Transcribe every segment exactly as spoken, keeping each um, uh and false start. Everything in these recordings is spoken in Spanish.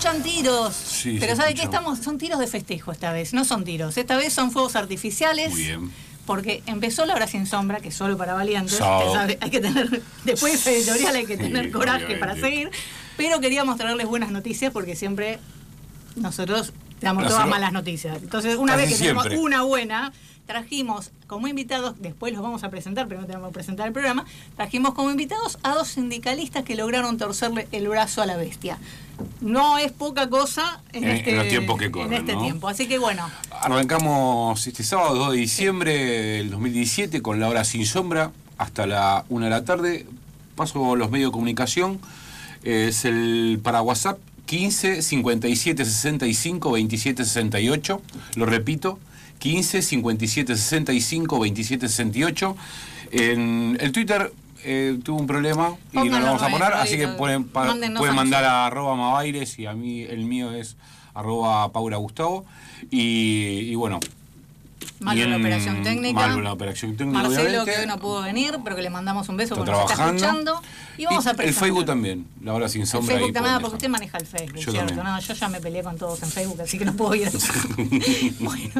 escuchan tiros. Sí, pero se ¿sabe qué? escucha. Estamos, son tiros de festejo esta vez, no son tiros. Esta vez son fuegos artificiales. Muy bien. Porque empezó la hora sin sombra, que es solo para valientes. So. Usted sabe, hay que tener, después de esa editorial hay que tener Sí, coraje obviamente. para seguir. Pero queríamos traerles buenas noticias porque siempre nosotros damos Nosotros- todas malas noticias. Entonces, una Casi vez que siempre. tenemos una buena, trajimos como invitados, después los vamos a presentar, primero tenemos que presentar el programa, trajimos como invitados a dos sindicalistas que lograron torcerle el brazo a la bestia. No es poca cosa en, En- este, en los tiempos que en corren, este ¿no? tiempo. Así que bueno, Arrancamos este sábado dos de diciembre del dos mil diecisiete con la hora sin sombra hasta la una de la tarde. Paso los medios de comunicación. Es el para WhatsApp quince cincuenta y siete sesenta y cinco veintisiete sesenta y ocho. Lo repito, quince cincuenta y siete sesenta y cinco veintisiete sesenta y ocho. En el Twitter eh, tuvo un problema y no Pónganlo lo vamos a ahí, poner, ahí, así que ahí. pueden, pa- Mándennos pueden a mandar nosotros. a arroba Mabaires y a mí el mío es arroba Paula Gustavo. Y, y bueno. malo bien, la operación técnica. Malo la operación técnica, Marcelo, obviamente. que hoy no pudo venir, pero que le mandamos un beso Está porque nos está trabajando. escuchando. Y vamos a el presentar. Facebook también, la hora sin El sombra. Facebook ahí también, pueden porque usted dejar. maneja el Facebook, Yo ¿cierto? también. No, yo ya me peleé con todos en Facebook, así que no puedo ir. Bueno,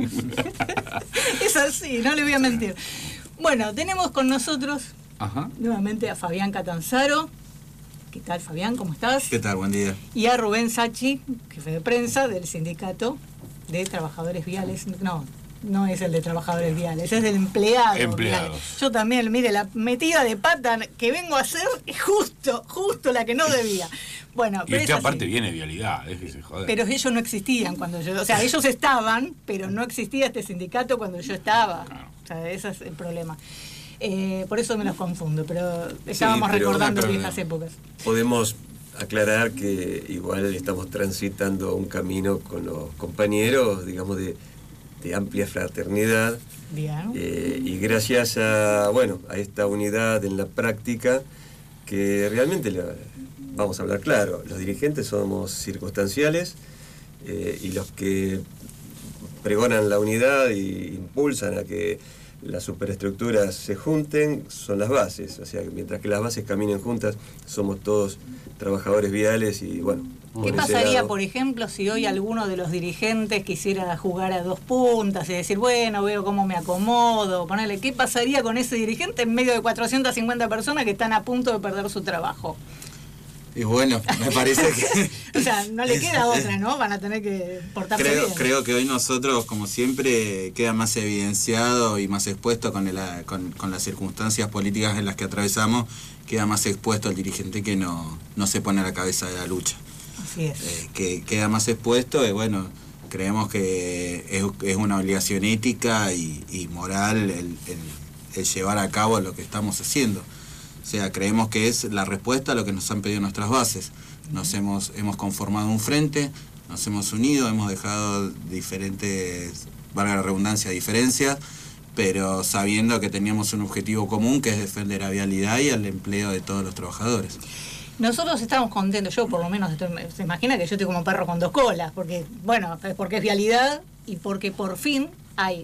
es así, no le voy a mentir. Bueno, tenemos con nosotros Ajá. nuevamente a Fabián Catanzaro. ¿Qué tal, Fabián? ¿Cómo estás? ¿Qué tal? Buen día. Y a Rubén Sachi, jefe de prensa del Sindicato de Trabajadores Viales. No, no es el de Trabajadores Viales, es del empleado. Empleados. Viales. Yo también, mire, la metida de pata que vengo a hacer es justo, justo la que no debía. Bueno, Y pero usted es aparte así. viene de vialidad, déjese joder. Pero ellos no existían cuando yo... O sea, ellos estaban, pero no existía este sindicato cuando yo estaba. Claro. O sea, ese es el problema. Eh, por eso me los confundo, pero estábamos pero- recordando pero- viejas épocas. Podemos aclarar que igual estamos transitando un camino con los compañeros, digamos, de, de amplia fraternidad. Bien. Eh, y gracias a, bueno, a esta unidad en la práctica, que realmente, la- vamos a hablar claro, los dirigentes somos circunstanciales eh, y los que pregonan la unidad y impulsan a que las superestructuras se junten son las bases. O sea, que mientras que las bases caminen juntas, somos todos trabajadores viales y bueno. ¿Qué por ese pasaría, lado- por ejemplo, si hoy alguno de los dirigentes quisiera jugar a dos puntas y decir, bueno, veo cómo me acomodo, ponerle, ¿qué pasaría con ese dirigente en medio de cuatrocientas cincuenta personas que están a punto de perder su trabajo? Y bueno, me parece que... O sea, no le es- queda otra, ¿no? Van a tener que portarse Creo, bien. creo que hoy nosotros, como siempre, queda más evidenciado y más expuesto con, el- con, con las circunstancias políticas en las que atravesamos, queda más expuesto el dirigente que no, no se pone a la cabeza de la lucha. Así es. Eh, que queda más expuesto y bueno, creemos que es, es una obligación ética y, y moral el, el- el llevar a cabo lo que estamos haciendo. O sea, creemos que es la respuesta a lo que nos han pedido nuestras bases. Nos hemos, hemos conformado un frente, nos hemos unido, hemos dejado diferentes, valga la redundancia, diferencias, pero sabiendo que teníamos un objetivo común, que es defender la vialidad y el empleo de todos los trabajadores. Nosotros estamos contentos, yo por lo menos, estoy, se imagina que yo estoy como un perro con dos colas, porque, bueno, es porque es vialidad y porque por fin hay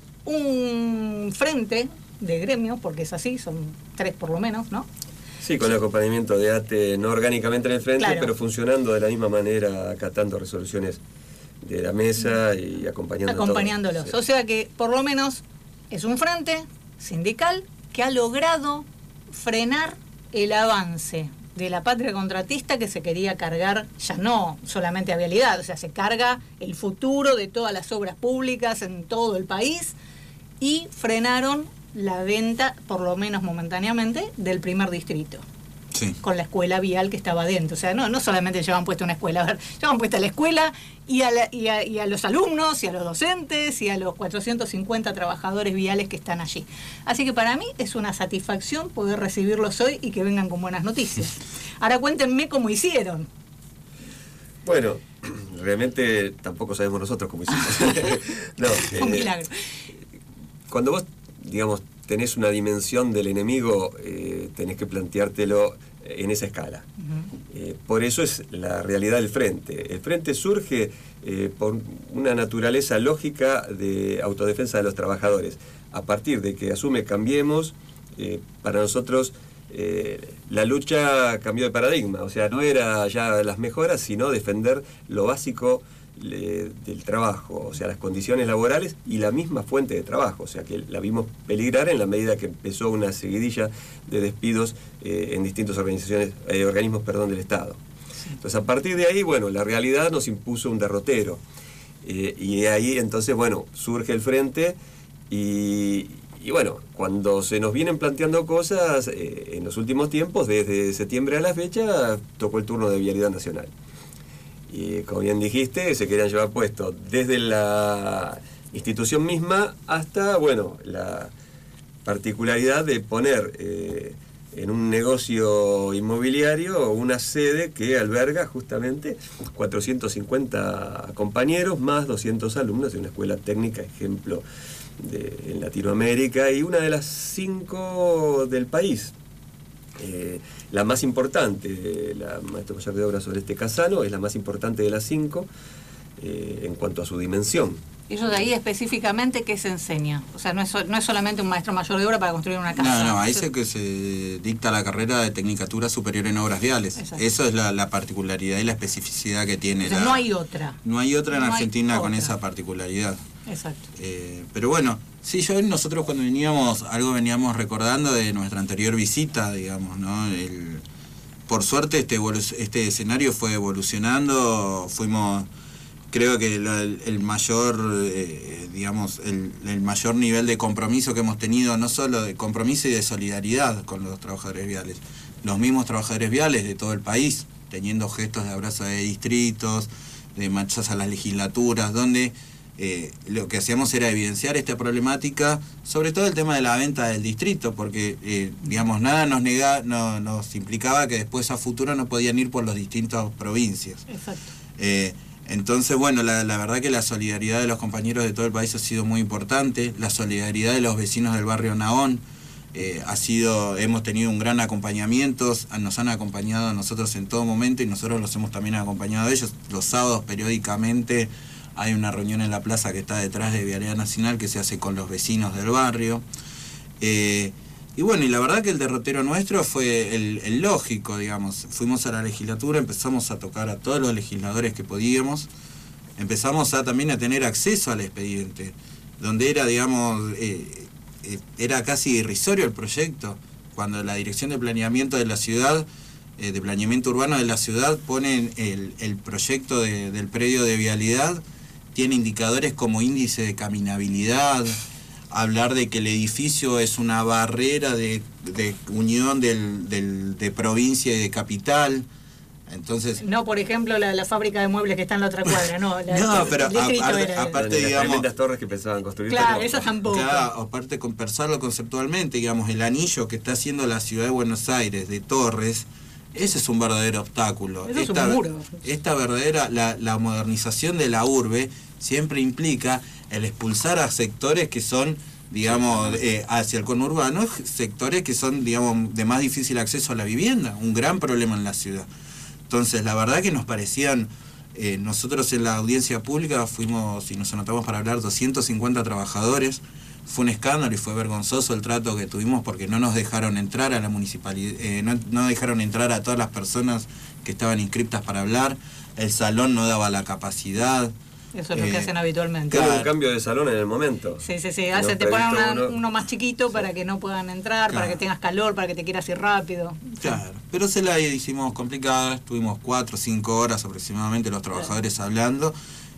un frente de gremios, porque es así, son tres por lo menos, ¿no? Sí, con el acompañamiento de A T E, no orgánicamente en el frente, Claro. pero funcionando de la misma manera, acatando resoluciones de la mesa y acompañando a todos. Acompañándolos. Sí. O sea que por lo menos es un frente sindical que ha logrado frenar el avance de la patria contratista que se quería cargar, ya no solamente a vialidad, o sea, se carga el futuro de todas las obras públicas en todo el país y frenaron la venta, por lo menos momentáneamente, del primer distrito, Sí. con la escuela vial que estaba dentro. O sea, no, no solamente llevan puesta una escuela, a ver, llevan puesta la escuela y a, la- y, a, y a los alumnos, y a los docentes, y a los cuatrocientos cincuenta trabajadores viales que están allí. Así que para mí es una satisfacción poder recibirlos hoy y que vengan con buenas noticias. Ahora cuéntenme cómo hicieron. Bueno, realmente tampoco sabemos nosotros cómo hicimos. No, Un eh, milagro. Cuando vos, digamos, tenés una dimensión del enemigo, eh, tenés que planteártelo en esa escala. Ujú. Eh, por eso es la realidad del frente. El frente surge eh, por una naturaleza lógica de autodefensa de los trabajadores. A partir de que asume Cambiemos, eh, para nosotros eh, la lucha cambió de paradigma, o sea, no era ya las mejoras, sino defender lo básico le, del trabajo, o sea, las condiciones laborales y la misma fuente de trabajo, o sea, que la vimos peligrar en la medida que empezó una seguidilla de despidos eh, en distintas organizaciones, eh, organismos perdón, del Estado. Entonces, a partir de ahí, bueno, la realidad nos impuso un derrotero. Eh, y ahí, entonces, bueno, surge el frente y, y bueno, cuando se nos vienen planteando cosas, eh, en los últimos tiempos, desde septiembre a la fecha, tocó el turno de Vialidad Nacional. Y como bien dijiste, se querían llevar puesto desde la institución misma hasta, bueno, la particularidad de poner eh, en un negocio inmobiliario una sede que alberga justamente cuatrocientos cincuenta compañeros más doscientos alumnos de una escuela técnica, ejemplo de, en Latinoamérica y una de las cinco del país. Eh, la más importante, la maestra mayor de obras Oreste Casano, es la más importante de las cinco eh, en cuanto a su dimensión. Ellos de ahí específicamente, ¿qué se enseña? O sea, no es, no es solamente un maestro mayor de obra para construir una casa. No, no, ahí se que se dicta la carrera de Tecnicatura Superior en Obras Viales. Exacto. Eso es la, la particularidad y la especificidad que tiene. O sea, la, no hay otra. No hay otra en no Argentina con otra. esa particularidad. Exacto. Eh, pero bueno, sí, yo nosotros cuando veníamos, algo veníamos recordando de nuestra anterior visita, digamos, ¿no? El, por suerte este, este escenario fue evolucionando, fuimos... Creo que el, el mayor, eh, digamos, el, el mayor nivel de compromiso que hemos tenido, no solo de compromiso y de solidaridad con los trabajadores viales, los mismos trabajadores viales de todo el país, teniendo gestos de abrazo de distritos, de marchas a las legislaturas, donde eh, lo que hacíamos era evidenciar esta problemática, sobre todo el tema de la venta del distrito, porque, eh, digamos, nada nos, nega, no, nos implicaba que después a futuro no podían ir por las distintas provincias. Exacto. Eh, Entonces, bueno, la, la verdad que la solidaridad de los compañeros de todo el país ha sido muy importante, la solidaridad de los vecinos del barrio Naón eh, ha sido, hemos tenido un gran acompañamiento, nos han acompañado a nosotros en todo momento y nosotros los hemos también acompañado a ellos. Los sábados periódicamente hay una reunión en la plaza que está detrás de Vialidad Nacional que se hace con los vecinos del barrio. Eh, Y bueno, y la verdad que el derrotero nuestro fue el, el lógico, digamos. Fuimos a la legislatura, empezamos a tocar a todos los legisladores que podíamos, empezamos a también a tener acceso al expediente, donde era, digamos, eh, eh, era casi irrisorio el proyecto, cuando la Dirección de Planeamiento de la Ciudad, eh, de Planeamiento Urbano de la Ciudad, pone el, el proyecto de, del predio de vialidad, tiene indicadores como índice de caminabilidad, hablar de que el edificio es una barrera de, de unión del, del, de provincia y de capital. Entonces, no, por ejemplo, la, la fábrica de muebles que está en la otra cuadra, no. La, no, pero el aparte, era, aparte las digamos... tremendas torres que pensaban construir. Claro, esas tampoco. Claro, aparte con pensarlo conceptualmente, digamos, el anillo que está haciendo la ciudad de Buenos Aires de torres, ese es un verdadero obstáculo. Eso esta, es un muro. Esta verdadera, la, la modernización de la urbe siempre implica el expulsar a sectores que son, digamos, eh, hacia el conurbano, sectores que son, digamos, de más difícil acceso a la vivienda, un gran problema en la ciudad. Entonces, la verdad que nos parecían, eh, nosotros en la audiencia pública fuimos y nos anotamos para hablar doscientos cincuenta trabajadores, fue un escándalo y fue vergonzoso el trato que tuvimos porque no nos dejaron entrar a la municipalidad, eh, no, no dejaron entrar a todas las personas que estaban inscriptas para hablar, el salón no daba la capacidad. Eso es lo eh, que hacen habitualmente. Claro, Claro. un cambio de salón en el momento. Sí, sí, sí. Nos Hace, te ponen una- uno- uno más chiquito para que no puedan entrar, Claro. para que tengas calor, para que te quieras ir rápido. Claro, pero se la hicimos complicada, estuvimos cuatro o cinco horas aproximadamente los trabajadores hablando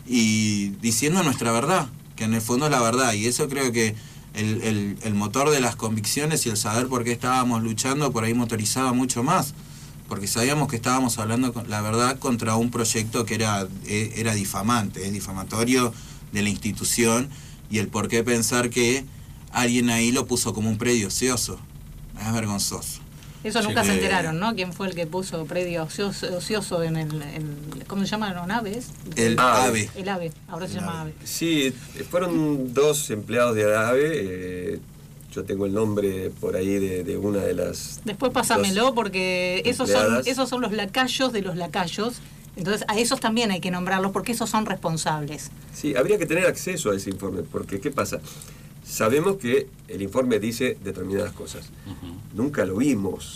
y diciendo nuestra verdad, que en el fondo es la verdad, y eso creo que el, el, el motor de las convicciones y el saber por qué estábamos luchando por ahí motorizaba mucho más, porque sabíamos que estábamos hablando con la verdad contra un proyecto que era, era difamante, es difamatorio de la institución, y el por qué pensar que alguien ahí lo puso como un predio ocioso, es vergonzoso. Eso Sí, nunca se que- enteraron, ¿no? ¿Quién fue el que puso predio ocioso, ocioso en el, en- ¿cómo se llama? ¿No? ¿Naves? El Ah, AVE. El AVE, ahora se El llama AVE. AVE. Sí, fueron dos empleados de AVE. Eh, yo tengo el nombre por ahí de, de una de las... Después pásamelo porque esos son, empleadas. esos son los lacayos de los lacayos. Entonces a esos también hay que nombrarlos porque esos son responsables. Sí, habría que tener acceso a ese informe, porque ¿qué pasa? Sabemos que el informe dice determinadas cosas. Ujú. Nunca lo vimos.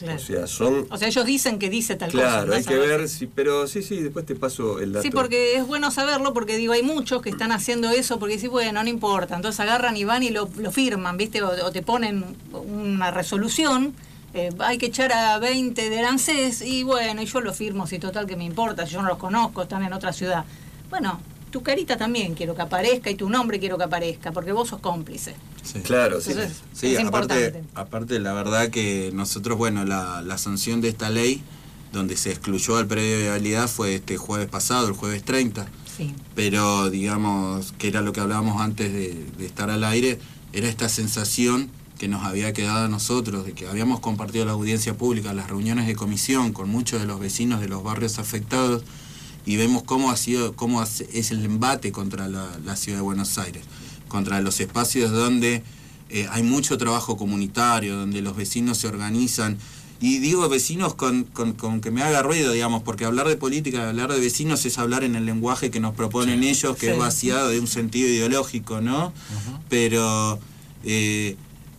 Claro. O sea, son... O sea, ellos dicen que dice tal claro, cosa. Claro, hay que ver ver, si, pero sí, sí, después te paso el dato. Sí, porque es bueno saberlo, porque digo, hay muchos que están haciendo eso, porque dicen, bueno, no importa, entonces agarran y van y lo, lo firman, ¿viste? O, o te ponen una resolución, eh, hay que echar a veinte del ANSES, y bueno, y yo lo firmo, si total que me importa, si yo no los conozco, están en otra ciudad. Bueno, tu carita también quiero que aparezca y tu nombre quiero que aparezca, porque vos sos cómplice. Sí. Claro, sí. Entonces, Sí, es aparte, importante. aparte la verdad que nosotros, bueno, la, la sanción de esta ley, donde se excluyó al predio de viabilidad, fue este jueves pasado, el jueves treinta. Sí. Pero digamos, que era lo que hablábamos antes de, de estar al aire, era esta sensación que nos había quedado a nosotros, de que habíamos compartido la audiencia pública, las reuniones de comisión con muchos de los vecinos de los barrios afectados, y vemos cómo ha sido, cómo es el embate contra la, la ciudad de Buenos Aires, contra los espacios donde eh, hay mucho trabajo comunitario, donde los vecinos se organizan. Y digo vecinos con, con, con que me haga ruido, digamos, porque hablar de política, hablar de vecinos es hablar en el lenguaje que nos proponen sí, ellos, que sí. es vaciado de un sentido ideológico, ¿no? Uh-huh. Pero eh,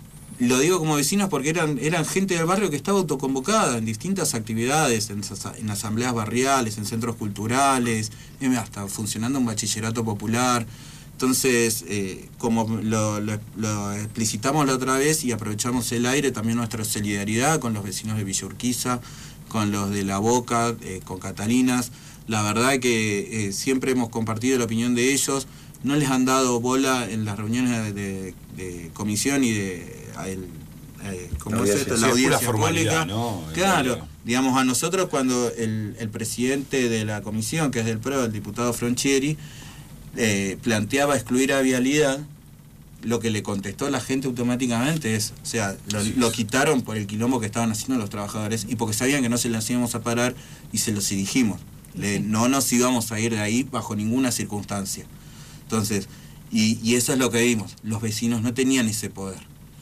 lo digo como vecinos porque eran, eran gente del barrio que estaba autoconvocada en distintas actividades, en, en asambleas barriales, en centros culturales, hasta funcionando un bachillerato popular. Entonces, eh, como lo, lo, lo explicitamos la otra vez y aprovechamos el aire, también nuestra solidaridad con los vecinos de Villa Urquiza, con los de La Boca, eh, con Catalinas. La verdad que eh, siempre hemos compartido la opinión de ellos, no les han dado bola en las reuniones de, de, de comisión y de el, eh, ¿cómo la es esto? La audiencia pública. ¿No? Claro, digamos, a nosotros cuando el, el presidente de la comisión, que es del P R O, el diputado Fronchieri, Eh, planteaba excluir a vialidad, lo que le contestó la gente automáticamente es, o sea, lo, lo quitaron por el quilombo que estaban haciendo los trabajadores y porque sabían que no se las íbamos a parar y se los dijimos, le, no nos íbamos a ir de ahí bajo ninguna circunstancia. Entonces, y, y eso es lo que vimos, los vecinos no tenían ese poder,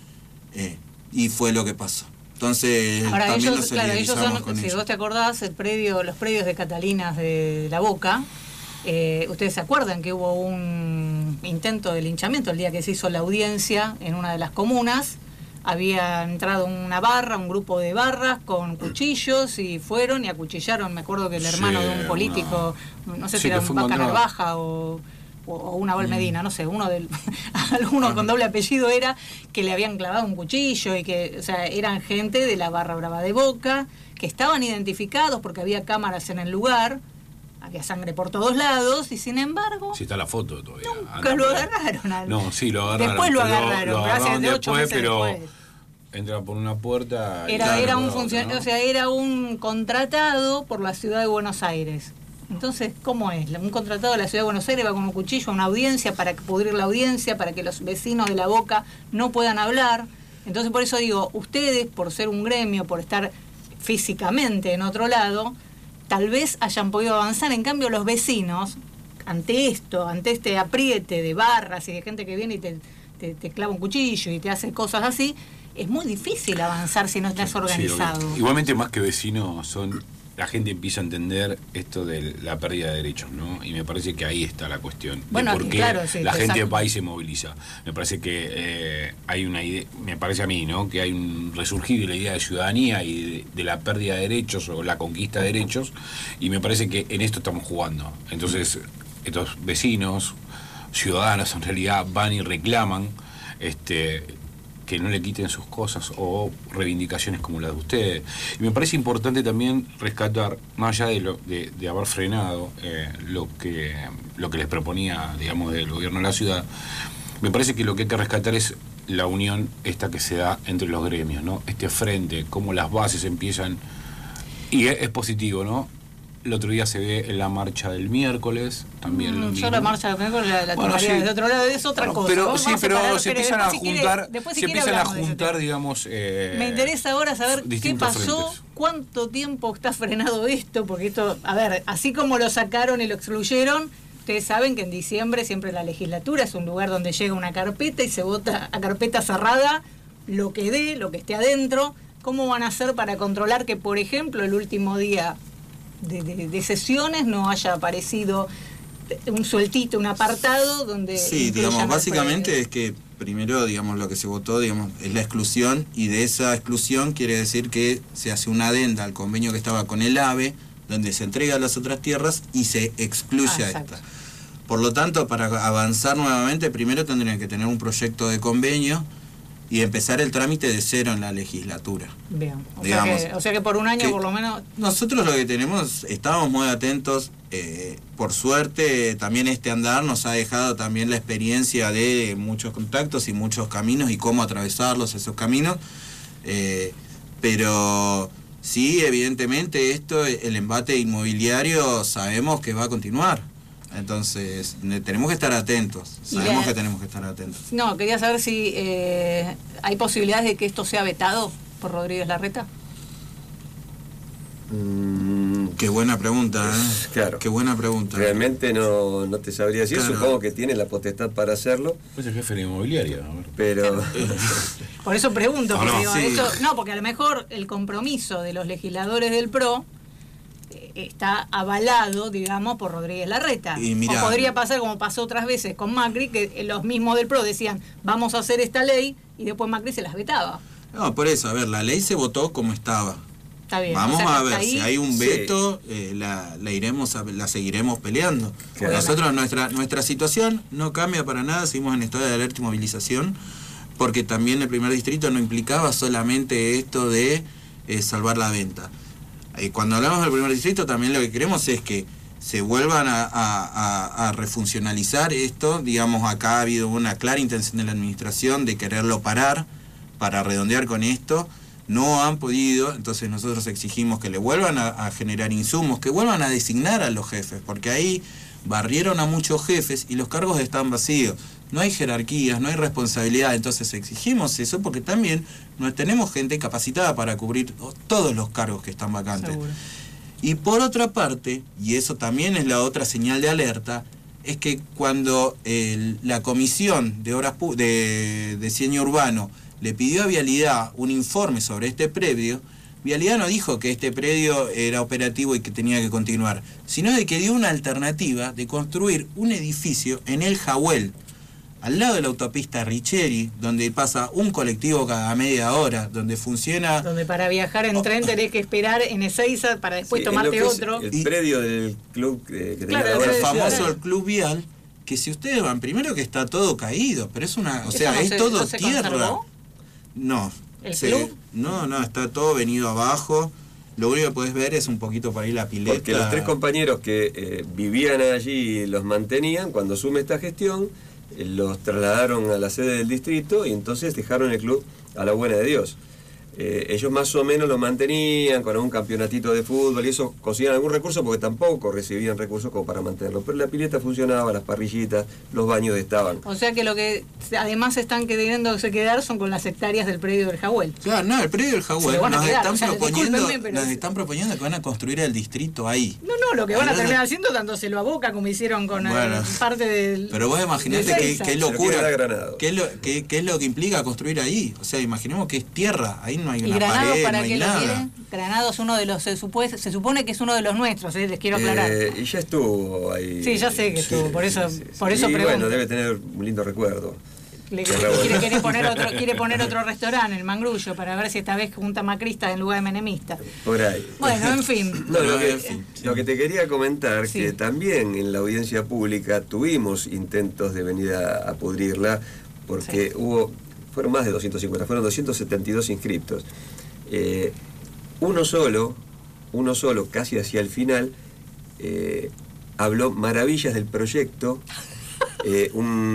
eh, y fue lo que pasó. Entonces, ahora, también ellos, nos claro, ellos solidarizamos son, con si ellos. vos te acordás, el predio, los predios de Catalinas de La Boca, Eh, ustedes se acuerdan que hubo un intento de linchamiento el día que se hizo la audiencia en una de las comunas. Había entrado una barra, un grupo de barras con cuchillos y fueron y acuchillaron, me acuerdo que el hermano sí, de un político, no, no sé sí, si era un Vaca encontrado. Narvaja o, o, o una Val Medina, no sé, uno del alguno ah. con doble apellido era que le habían clavado un cuchillo y que, o sea, eran gente de la barra brava de Boca, que estaban identificados porque había cámaras en el lugar. Había sangre por todos lados y sin embargo... Sí, está la foto todavía. Nunca Anda, lo pero... agarraron. Al... No, sí, lo agarraron. Después lo agarraron, lo, lo pero hace de ocho después, meses pero después. Entra por una puerta... Era, claro, era un otra, funcionario, ¿no? o sea, era un contratado por la ciudad de Buenos Aires. Entonces, ¿cómo es? Un contratado de la ciudad de Buenos Aires va con un cuchillo a una audiencia para pudrir la audiencia, para que los vecinos de La Boca no puedan hablar. Entonces, por eso digo, ustedes, por ser un gremio, por estar físicamente en otro lado, tal vez hayan podido avanzar. En cambio, los vecinos, ante esto, ante este apriete de barras y de gente que viene y te, te, te clava un cuchillo y te hace cosas así, es muy difícil avanzar si no estás Sí, organizado. sí, igualmente, más que vecinos, son la gente empieza a entender esto de la pérdida de derechos, ¿no? Y me parece que ahí está la cuestión. Bueno, de por qué claro, sí, la gente exacto. va y se moviliza. Me parece que eh, hay una idea, me parece a mí, ¿no? Que hay un resurgir de la idea de ciudadanía y de, de la pérdida de derechos o la conquista de derechos, y me parece que en esto estamos jugando. Entonces, estos vecinos, ciudadanos en realidad, van y reclaman este que no le quiten sus cosas o reivindicaciones como las de ustedes. Y me parece importante también rescatar, más allá de, lo, de, de haber frenado eh, lo que lo que les proponía, digamos, del gobierno de la ciudad, me parece que lo que hay que rescatar es la unión esta que se da entre los gremios, ¿no? Este frente, cómo las bases empiezan, y es, es positivo, ¿no? El otro día se ve en la marcha del miércoles, también. Mm, yo la marcha del miércoles la, la bueno, tomaría sí. desde otro lado, es otra Bueno, cosa. pero Vamos sí, a pero separar, se pero empiezan a después si quiere- juntar, después si se quiere empiezan a hablamos de ese juntar, tema. digamos. Eh, Me interesa ahora saber qué distintos pasó, frentes. cuánto tiempo está frenado esto, porque esto, a ver, así como lo sacaron y lo excluyeron, ustedes saben que en diciembre siempre la legislatura es un lugar donde llega una carpeta y se vota a carpeta cerrada lo que dé, lo que esté adentro. ¿Cómo van a hacer para controlar que, por ejemplo, el último día de, de, de sesiones no haya aparecido un sueltito, un apartado donde... Sí, incluyan digamos, al básicamente predio? es que primero, digamos, lo que se votó, digamos, es la exclusión, y de esa exclusión quiere decir que se hace una adenda al convenio que estaba con el AVE, donde se entrega a las otras tierras y se excluye Ah, a exacto. esta. Por lo tanto, para avanzar nuevamente, primero tendrían que tener un proyecto de convenio y empezar el trámite de cero en la legislatura. Bien. O, Digamos, sea que, o sea que por un año que por lo menos... Nosotros lo que tenemos, estamos muy atentos, eh, por suerte también este andar nos ha dejado también la experiencia de muchos contactos y muchos caminos y cómo atravesarlos, esos caminos, eh, pero sí, evidentemente esto, el embate inmobiliario sabemos que va a continuar. Entonces, tenemos que estar atentos, sabemos la- que tenemos que estar atentos. No, quería saber si eh, hay posibilidades de que esto sea vetado por Rodríguez Larreta. Mm, Qué buena pregunta, ¿eh? Claro. Qué buena pregunta. Realmente no, no te sabría decir, Claro. supongo que tiene la potestad para hacerlo, Es el jefe de la inmobiliaria. A ver. pero Por eso pregunto, No, porque no, digo, sí. esto- no, porque a lo mejor el compromiso de los legisladores del P R O eh, está avalado, digamos, por Rodríguez Larreta. Y mirá, o podría pasar como pasó otras veces con Macri, que los mismos del P R O decían, vamos a hacer esta ley, y después Macri se las vetaba. No, por eso, a ver, la ley se votó como estaba. Está bien. Vamos o sea, que a hasta ver, ahí- si hay un Sí. veto, eh, la, la iremos a- la seguiremos peleando. Claro. Nosotros, nuestra, nuestra situación no cambia para nada, seguimos en estado de alerta y movilización, porque también el primer distrito no implicaba solamente esto de eh, salvar la venta. Eh, cuando hablamos del primer distrito, también lo que queremos es que se vuelvan a, a- a- a refuncionalizar esto. Digamos, acá ha habido una clara intención de la administración de quererlo parar, para redondear con esto. No han podido, entonces nosotros exigimos que le vuelvan a, a generar insumos, que vuelvan a designar a los jefes, porque ahí barrieron a muchos jefes y los cargos están vacíos. No hay jerarquías, no hay responsabilidad, entonces exigimos eso porque también no tenemos gente capacitada para cubrir todos los cargos que están vacantes. Seguro. Y por otra parte, y eso también es la otra señal de alerta, es que cuando el- la Comisión de Obras Pu- de, de Diseño Urbano le pidió a Vialidad un informe sobre este predio, Vialidad no dijo que este predio era operativo y que tenía que continuar, sino de que dio una alternativa de construir un edificio en el Jahuel, al lado de la autopista Richeri, donde pasa un colectivo cada media hora, donde funciona... Donde para viajar en tren tenés que esperar en Ezeiza para después sí, en lo tomarte que es otro. el Y- predio del club eh, que tenía Claro, ahora el sí, famoso claro. el Club Vial, que si ustedes van, primero que está todo caído, pero es una, o ¿Eso sea, no es se- todo no se tierra. conservó? No. ¿El se- club? No, no, está todo venido abajo. Lo único que puedes ver es un poquito por ahí la pileta. Porque los tres compañeros que eh, vivían allí y los mantenían, cuando asume esta gestión, eh, los trasladaron a la sede del distrito y entonces dejaron el club a la buena de Dios. Eh, ellos más o menos lo mantenían con algún campeonatito de fútbol y eso conseguían algún recurso porque tampoco recibían recursos como para mantenerlo. Pero la pileta funcionaba, las parrillitas, los baños estaban. O sea que lo que además están queriéndose quedar son con las hectáreas del predio del Jahuel. Claro, no, el predio del Se Jahuel lo van a nos quedar, están o sea, proponiendo, discúlpenme, pero- nos están proponiendo que van a construir el distrito ahí. No, no, lo que van a Ahí van a- terminar haciendo dándoselo a Boca como hicieron con eh, Bueno. parte del... Pero vos imaginate de qué, Ezeiza. qué Se lo locura, quiere dar Granado. qué, es lo, qué, qué es lo que implica construir ahí. O sea, imaginemos que es tierra, ahí no hay ¿Y una Granado pared, para no hay qué lo nada. quieren? Granado es uno de los, se supone, se supone que es uno de los nuestros, eh, les quiero aclarar. Eh, y ya estuvo ahí. Sí, ya sé que estuvo, por eso- por eso y pregunto. bueno, debe tener un lindo recuerdo. Le- Qué bueno. quiere, quiere poner otro, quiere poner otro restaurante, el Mangrullo, para ver si esta vez junta macristas en lugar de menemistas. Por ahí. Bueno, en fin. No, lo, Pero, que, en fin, sí. lo que te quería comentar, Sí. que también en la audiencia pública tuvimos intentos de venir a, a pudrirla, porque Sí. hubo, fueron más de doscientos cincuenta, fueron doscientos setenta y dos inscriptos. Eh, uno solo, uno solo, casi hacia el final, eh, habló maravillas del proyecto. Eh,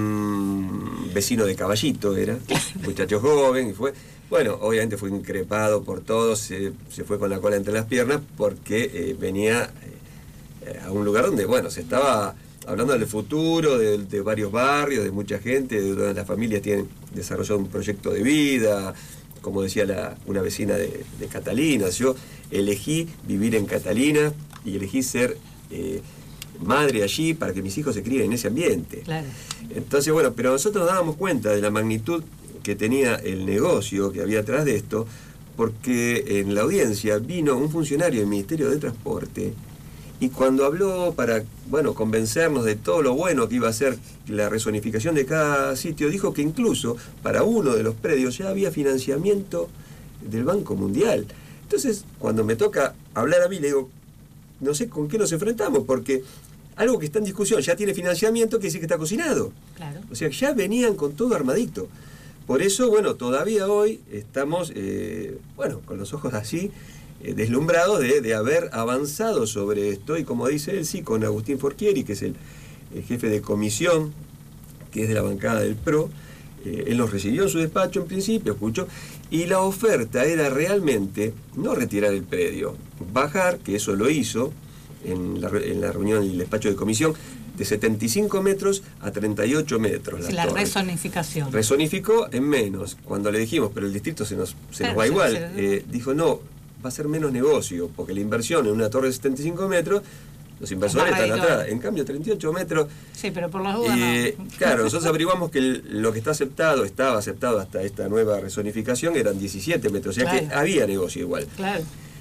un vecino de Caballito era, muchacho joven, y fue, bueno, obviamente fue increpado por todos, se, se fue con la cola entre las piernas porque eh, venía eh, a un lugar donde, bueno, se estaba hablando del futuro, de, de varios barrios, de mucha gente, de donde las familias tienen desarrollado un proyecto de vida, como decía la, una vecina de, de Catalina. Yo elegí vivir en Catalina y elegí ser eh, madre allí para que mis hijos se críen en ese ambiente. Claro. Entonces, bueno, pero nosotros nos dábamos cuenta de la magnitud que tenía el negocio que había atrás de esto, porque en la audiencia vino un funcionario del Ministerio de Transporte Y cuando habló para, bueno, convencernos de todo lo bueno que iba a ser la rezonificación de cada sitio, dijo que incluso para uno de los predios ya había financiamiento del Banco Mundial. Entonces, cuando me toca hablar a mí, le digo, no sé con qué nos enfrentamos, porque algo que está en discusión ya tiene financiamiento, quiere decir que está cocinado. Claro. O sea, ya venían con todo armadito. Por eso, bueno, todavía hoy estamos, eh, bueno, con los ojos así, eh, deslumbrados de, de haber avanzado sobre esto, y como dice él, sí, con Agustín Forchieri, que es el, el jefe de comisión, que es de la bancada del P R O, eh, él nos recibió en su despacho en principio, escuchó, y la oferta era realmente no retirar el predio, bajar, que eso lo hizo en la, en la reunión del despacho de comisión, de setenta y cinco metros a treinta y ocho metros. La, la rezonificación. Rezonificó en menos. Cuando le dijimos, pero el distrito se nos, se Claro, nos va se- igual, se- eh, dijo, no, va a ser menos negocio, porque la inversión en una torre de setenta y cinco metros, los inversores más están redituable. atrás. En cambio, treinta y ocho metros, Sí, pero por las dudas eh, no. claro, nosotros averiguamos que el- lo que está aceptado, estaba aceptado hasta esta nueva rezonificación, eran diecisiete metros, o sea que Claro. había negocio igual. Claro.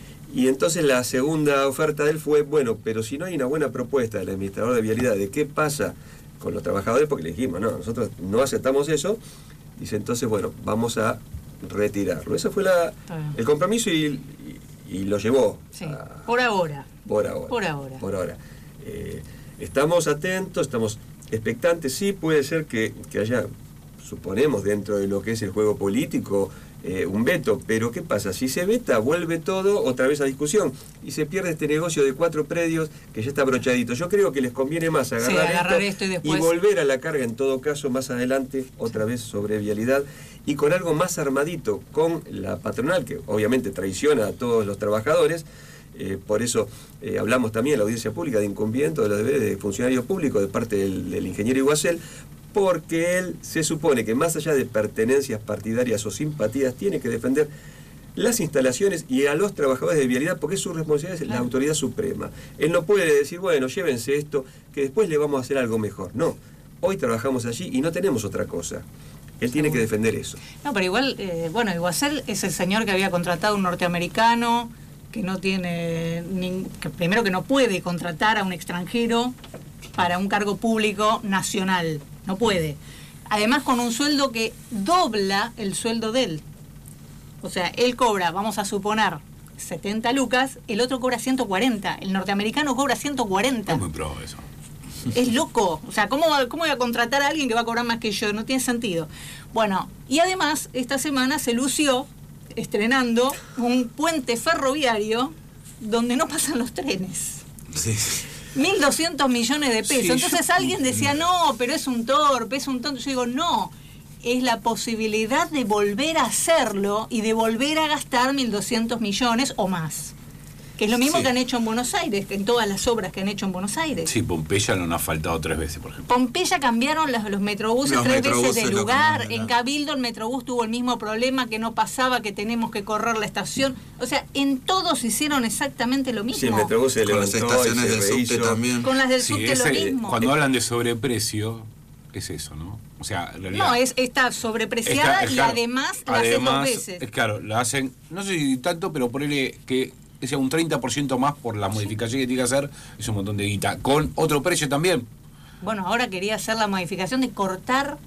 Y entonces la segunda oferta de él fue, bueno, pero si no hay una buena propuesta del administrador de vialidad de qué pasa con los trabajadores, porque le dijimos, no, nosotros no aceptamos eso, dice, entonces, bueno, vamos a retirarlo. Ese fue la, Está bien. el compromiso y, y, y lo llevó. Sí, a- por ahora. por ahora. Por ahora. Por ahora. Eh, estamos atentos, estamos expectantes. Sí, puede ser que, que haya, suponemos, dentro de lo que es el juego político, eh, un veto. Pero ¿qué pasa? Si se veta, vuelve todo otra vez a discusión. Y se pierde este negocio de cuatro predios que ya está brochadito. Yo creo que les conviene más agarrar, Sí, agarrar esto, esto y después- volver a la carga, en todo caso, más adelante, otra vez sobre vialidad. Y con algo más armadito, con la patronal, que obviamente traiciona a todos los trabajadores. Eh, por eso eh, hablamos también en la audiencia pública de incumplimiento de los deberes de funcionario público de parte del, del ingeniero Iguacel, porque él se supone que más allá de pertenencias partidarias o simpatías, tiene que defender las instalaciones y a los trabajadores de vialidad, porque es su responsabilidad, es la Claro. autoridad suprema. Él no puede decir, bueno, llévense esto, que después le vamos a hacer algo mejor. No, hoy trabajamos allí y no tenemos otra cosa. Él tiene que defender eso. No, pero igual, eh, bueno, Iguacel es el señor que había contratado a un norteamericano, que no tiene, nin- que primero que no puede contratar a un extranjero para un cargo público nacional, no puede. Además con un sueldo que dobla el sueldo de él. O sea, él cobra, vamos a suponer, setenta lucas, el otro cobra ciento cuarenta, el norteamericano cobra ciento cuarenta. Es muy pro eso. Es loco. O sea, ¿cómo, va- ¿cómo voy a contratar a alguien que va a cobrar más que yo? No tiene sentido. Bueno, y además, esta semana se lució estrenando un puente ferroviario donde no pasan los trenes. Sí. mil doscientos millones de pesos. Sí, Entonces yo- alguien decía, no, pero es un torpe, es un tonto. Yo digo, no. Es la posibilidad de volver a hacerlo y de volver a gastar mil doscientos millones o más. Que es lo mismo Sí. que han hecho en Buenos Aires, que en todas las obras que han hecho en Buenos Aires. Sí, Pompeya no nos ha faltado tres veces, por ejemplo. Pompeya cambiaron los, los metrobuses Los tres metrobuses veces de lo lugar. cambiaron, En ¿verdad? Cabildo el metrobús tuvo el mismo problema, que no pasaba, que tenemos que correr la estación. O sea, en todos hicieron exactamente lo mismo. Sí, el Metrobús se Con las levantó y estaciones se del subte rehizo. también. Con las del Sí, subte lo ese- mismo. cuando hablan de sobreprecio, es eso, ¿no? O sea, en realidad... No, es, está sobrepreciada Está- es y claro. además la hacen dos Además, veces. es claro, la hacen, no sé si tanto, pero ponerle que sea un treinta por ciento más por la modificación que tiene que hacer, es un montón de guita. Con otro precio también. Bueno, ahora quería hacer la modificación de cortar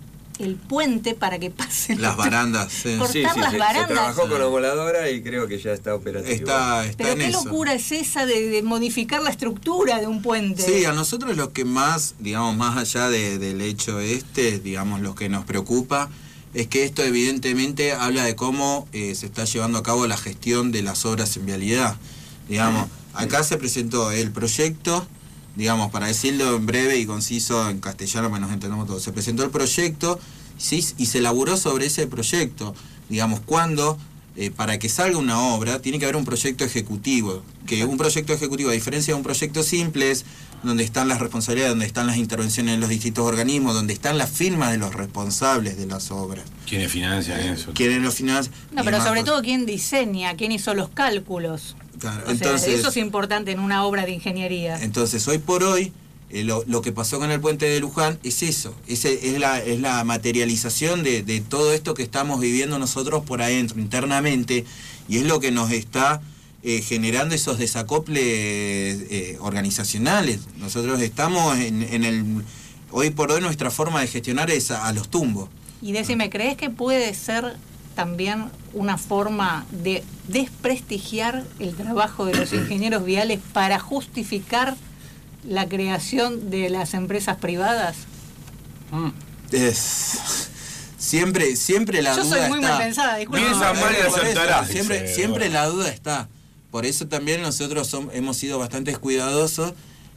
el puente para que pasen Las barandas, sí. Cortar Sí, sí, las se, se barandas. trabajó con la voladora y creo que ya está operativo. Está, está Pero en qué eso. locura es esa de, de modificar la estructura de un puente. Sí, a nosotros lo que más, digamos, más allá de- del hecho este, digamos, lo que nos preocupa es que esto evidentemente habla de cómo eh, se está llevando a cabo la gestión de las obras en vialidad. Digamos, acá se presentó el proyecto, digamos, para decirlo en breve y conciso en castellano, para que nos entendamos todos. Se presentó el proyecto, sí, y se elaboró sobre ese proyecto. Digamos, cuando, eh, para que salga una obra, tiene que haber un proyecto ejecutivo. Que un proyecto ejecutivo, a diferencia de un proyecto simple, es donde están las responsabilidades, donde están las intervenciones en los distintos organismos, donde están las firmas de los responsables de las obras. ¿Quiénes financian eso? Quieren los finanzas. No, pero sobre todo quién diseña, quién hizo los cálculos. Claro, O sea, entonces, eso es importante en una obra de ingeniería. Entonces, hoy por hoy, eh, lo, lo que pasó con el puente de Luján es eso, es, es, la, es la materialización de, de todo esto que estamos viviendo nosotros por adentro, internamente, y es lo que nos está eh, generando esos desacoples eh, organizacionales. Nosotros estamos en, en el... Hoy por hoy nuestra forma de gestionar es a, a los tumbos. Y decime, ¿crees que puede ser también una forma de desprestigiar el trabajo de los ingenieros viales para justificar la creación de las empresas privadas? Mm. Es, siempre, siempre la Yo duda soy muy está. mal pensada, disculpe. Piensa No, mal y por eso, acertarás, siempre, dice, siempre bueno. la duda está. Por eso también nosotros som- hemos sido bastante cuidadosos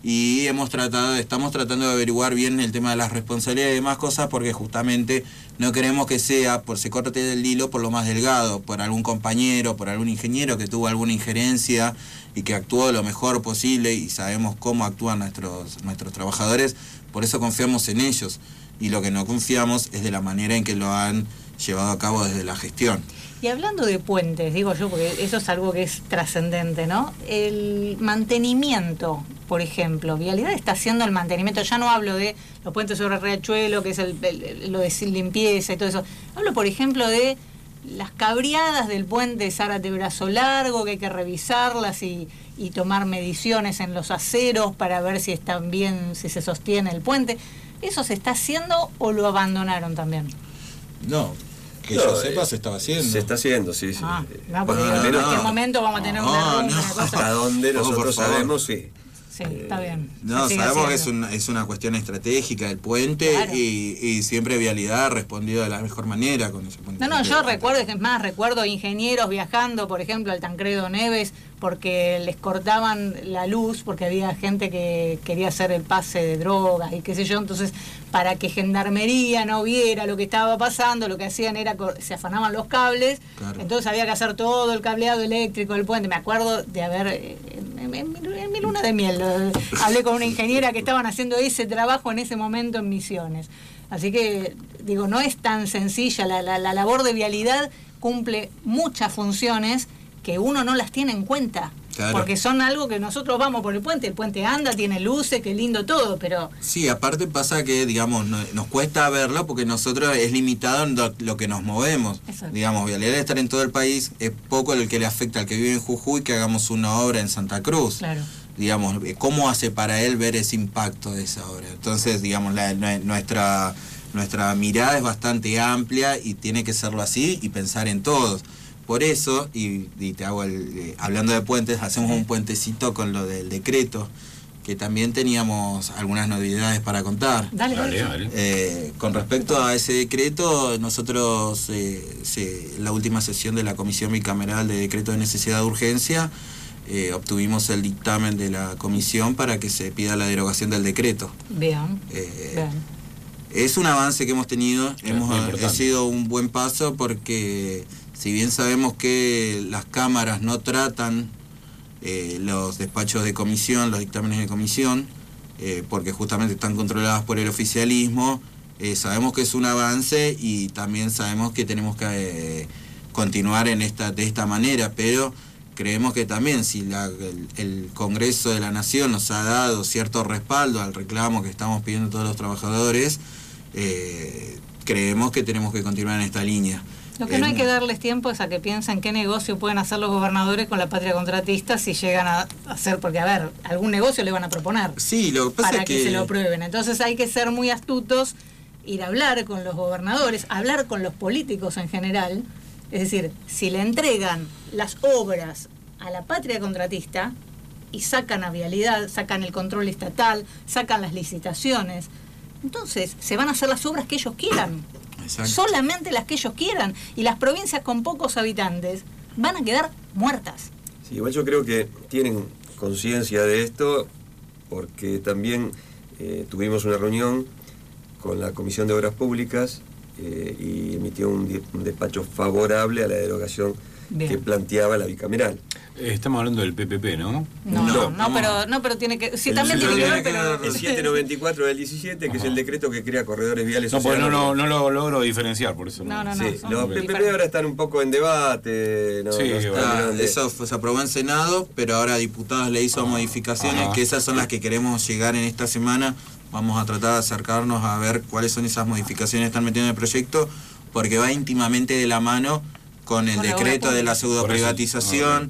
y hemos tratado, estamos tratando de averiguar bien el tema de las responsabilidades y demás cosas, porque justamente no queremos que sea por se corte del hilo por lo más delgado, por algún compañero, por algún ingeniero que tuvo alguna injerencia y que actuó lo mejor posible, y sabemos cómo actúan nuestros, nuestros trabajadores, por eso confiamos en ellos, y lo que no confiamos es de la manera en que lo han llevado a cabo desde la gestión. Y hablando de puentes, digo yo, porque eso es algo que es trascendente, ¿no? El mantenimiento, por ejemplo, Vialidad está haciendo el mantenimiento, ya no hablo de los puentes sobre Riachuelo, que es el, el- lo de limpieza y todo eso. Hablo, por ejemplo, de las cabriadas del puente Zárate Brazo Largo, que hay que revisarlas y, y tomar mediciones en los aceros para ver si están bien, si se sostiene el puente. ¿Eso se está haciendo o lo abandonaron también? No, que No, yo sepa eh, se estaba haciendo. Se está haciendo, sí, sí. Ah, Eh, no, porque no, digo, no, en no. cualquier momento vamos a tener No, una rumba, no. una cosa. Hasta donde No, por nosotros favor. sabemos, sí. Sí, está bien. No, Se sigue sabemos que es haciendo. una, es una cuestión estratégica del puente, Claro. y, y siempre Vialidad ha respondido de la mejor manera con ese puente. No, no, yo recuerdo, es más, recuerdo ingenieros viajando, por ejemplo, al Tancredo Neves, porque les cortaban la luz, porque había gente que quería hacer el pase de drogas y qué sé yo, entonces para que Gendarmería no viera lo que estaba pasando, lo que hacían era, co- se afanaban los cables, Claro. entonces había que hacer todo el cableado eléctrico del puente. Me acuerdo de haber, eh, en, en- en mi- en mi luna de miel, eh, hablé con una ingeniera que estaban haciendo ese trabajo en ese momento en Misiones. Así que, digo, no es tan sencilla, la, la, la labor de Vialidad cumple muchas funciones que uno no las tiene en cuenta, Claro. porque son algo que nosotros vamos por el puente, el puente anda, tiene luces, qué lindo todo, pero Sí, aparte pasa que, digamos, no- nos cuesta verlo porque nosotros es limitado en lo, lo que nos movemos. Exacto. Digamos, Vialidad de estar en todo el país, es poco el que le afecta al que vive en Jujuy que hagamos una obra en Santa Cruz. claro. Digamos, ¿cómo hace para él ver ese impacto de esa obra? Entonces, digamos, la- la- nuestra, nuestra mirada es bastante amplia y tiene que serlo así y pensar en todos. Por eso, y, y te hago el, eh, hablando de puentes, hacemos un puentecito con lo del decreto, que también teníamos algunas novedades para contar. Dale, Dale, dale. dale. Eh, con respecto a ese decreto, nosotros, eh, se- la última sesión de la Comisión Bicameral de Decreto de Necesidad de Urgencia, eh, obtuvimos el dictamen de la comisión para que se pida la derogación del decreto. Bien, Eh, bien. es un avance que hemos tenido, Sí, hemos muy ha importante. sido un buen paso porque si bien sabemos que las cámaras no tratan eh, los despachos de comisión, los dictámenes de comisión, eh, porque justamente están controladas por el oficialismo, eh, sabemos que es un avance y también sabemos que tenemos que eh, continuar en esta, de esta manera, pero creemos que también si la- el, el Congreso de la Nación nos ha dado cierto respaldo al reclamo que estamos pidiendo todos los trabajadores, eh, creemos que tenemos que continuar en esta línea. Lo que no hay Eh, que darles tiempo es a que piensen qué negocio pueden hacer los gobernadores con la patria contratista si llegan a hacer, porque a ver, algún negocio le van a proponer Sí, lo que pasa para es que, que, se lo aprueben. Entonces hay que ser muy astutos, ir a hablar con los gobernadores, hablar con los políticos en general. Es decir, si le entregan las obras a la patria contratista y sacan a Vialidad, sacan el control estatal, sacan las licitaciones, entonces se van a hacer las obras que ellos quieran. Exacto. Solamente las que ellos quieran, y las provincias con pocos habitantes van a quedar muertas. Sí, igual yo creo que tienen conciencia de esto porque también eh, tuvimos una reunión con la Comisión de Obras Públicas eh, y emitió un, di- un despacho favorable a la derogación Bien. que planteaba la bicameral. Eh, Estamos hablando del P P P, ¿no? No, no, No, no, vamos. pero no, pero tiene que, sí, El- también el- tiene que ver, tiene que pero ver- El setecientos noventa y cuatro del diecisiete, que es el decreto que crea corredores viales No, porque no, sociales. no, no lo logro diferenciar, por eso. No, no, Sí, son los P P P diferentes. ahora están un poco en debate. No, Sí, no bueno. están Ah, grandes. eso fue- se aprobó en Senado, pero ahora diputados le hizo modificaciones, Ajá. que esas son las que queremos llegar en esta semana. Vamos a tratar de acercarnos a ver cuáles son esas modificaciones que están metiendo en el proyecto, porque va íntimamente de la mano con el Con la obra decreto de la pública. pseudo privatización,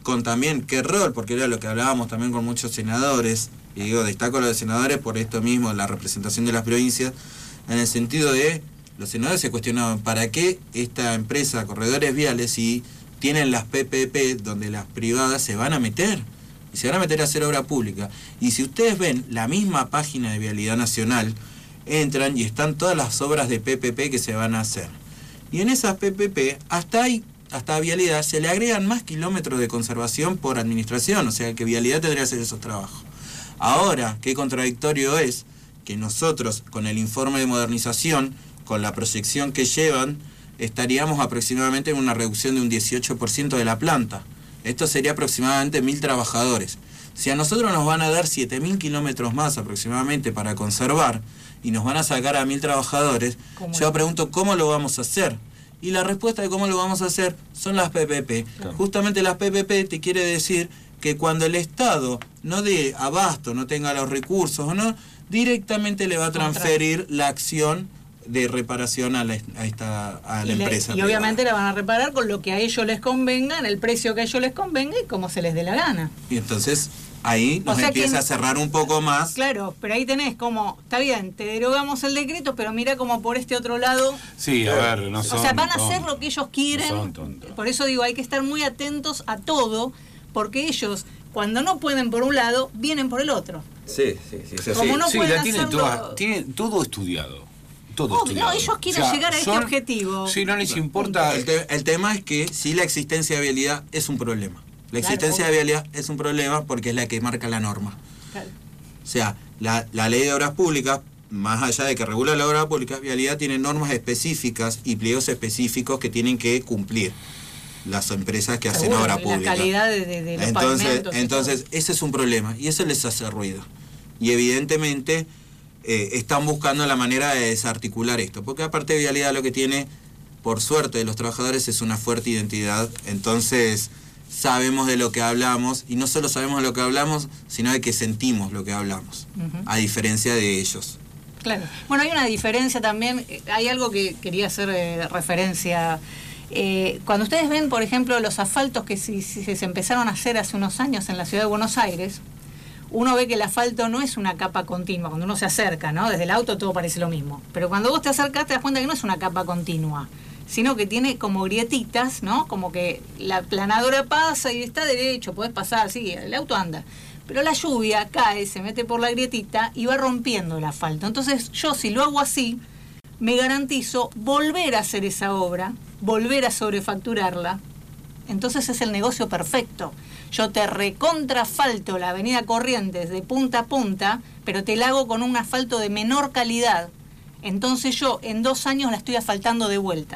con también qué rol, porque era lo que hablábamos también con muchos senadores, y digo, destaco a los senadores por esto mismo, la representación de las provincias, en el sentido de, los senadores se cuestionaban, ¿para qué esta empresa, Corredores Viales, si tienen las P P P donde las privadas se van a meter? Y se van a meter a hacer obra pública. Y si ustedes ven la misma página de Vialidad Nacional, entran y están todas las obras de P P P que se van a hacer. Y en esas P P P, hasta ahí, hasta Vialidad, se le agregan más kilómetros de conservación por administración, o sea que Vialidad tendría que hacer esos trabajos. Ahora, qué contradictorio es que nosotros, con el informe de modernización, con la proyección que llevan, estaríamos aproximadamente en una reducción de un dieciocho por ciento de la planta. Esto sería aproximadamente mil trabajadores. Si a nosotros nos van a dar siete mil kilómetros más aproximadamente para conservar y nos van a sacar a mil trabajadores, yo pregunto cómo lo vamos a hacer. Y la respuesta de cómo lo vamos a hacer son las P P P. Claro. Justamente las P P P te quiere decir que cuando el Estado no dé abasto, no tenga los recursos o no, directamente le va a transferir la acción de reparación a la, a esta a la y empresa. Le, y obviamente la van a reparar con lo que a ellos les convenga, en el precio que a ellos les convenga y como se les dé la gana. Y entonces ahí nos o sea empieza que, a cerrar un poco más. Claro, pero ahí tenés como, está bien, te derogamos el decreto, pero mira como por este otro lado. Sí, a ver, no son O sea, van a tontos, hacer lo que ellos quieren. No son tontos. Por eso digo, hay que estar muy atentos a todo, porque ellos, cuando no pueden por un lado, vienen por el otro. Sí, sí, sí. Es así. Como no sí, pueden la tienen, hacerlo... toda, tienen todo estudiado. Todo Obvio, estudiado. ellos quieren O sea, llegar a este son- objetivo. Sí, no les importa. El, te- el tema es que sí, la existencia de vialidad es un problema. La Claro, existencia obvio. de vialidad es un problema porque es la que marca la norma. Claro. O sea, la, la ley de obras públicas, más allá de que regula la obra pública, vialidad tiene normas específicas y pliegos específicos que tienen que cumplir las empresas que hacen Seguro, obra y pública. La calidad de, de, de los Entonces, pavimentos y entonces ese es un problema y eso les hace ruido. Y evidentemente eh, están buscando la manera de desarticular esto, porque aparte de vialidad lo que tiene, por suerte de los trabajadores, es una fuerte identidad. Entonces sabemos de lo que hablamos y no solo sabemos de lo que hablamos, sino de que sentimos lo que hablamos, Ujú. a diferencia de ellos. Claro. Bueno, hay una diferencia también, eh, hay algo que quería hacer eh, referencia. Eh, cuando ustedes ven, por ejemplo, los asfaltos que si, si se empezaron a hacer hace unos años en la ciudad de Buenos Aires, uno ve que el asfalto no es una capa continua, cuando uno se acerca, ¿no? Desde el auto todo parece lo mismo. Pero cuando vos te acercás te das cuenta que no es una capa continua, sino que tiene como grietitas, ¿no? Como que la planadora pasa y está derecho, podés pasar, sí, el auto anda. Pero la lluvia cae, se mete por la grietita y va rompiendo el asfalto. Entonces yo si lo hago así, me garantizo volver a hacer esa obra, volver a sobrefacturarla. Entonces es el negocio perfecto. Yo te recontrasfalto la avenida Corrientes de punta a punta, pero te la hago con un asfalto de menor calidad. Entonces yo en dos años la estoy asfaltando de vuelta.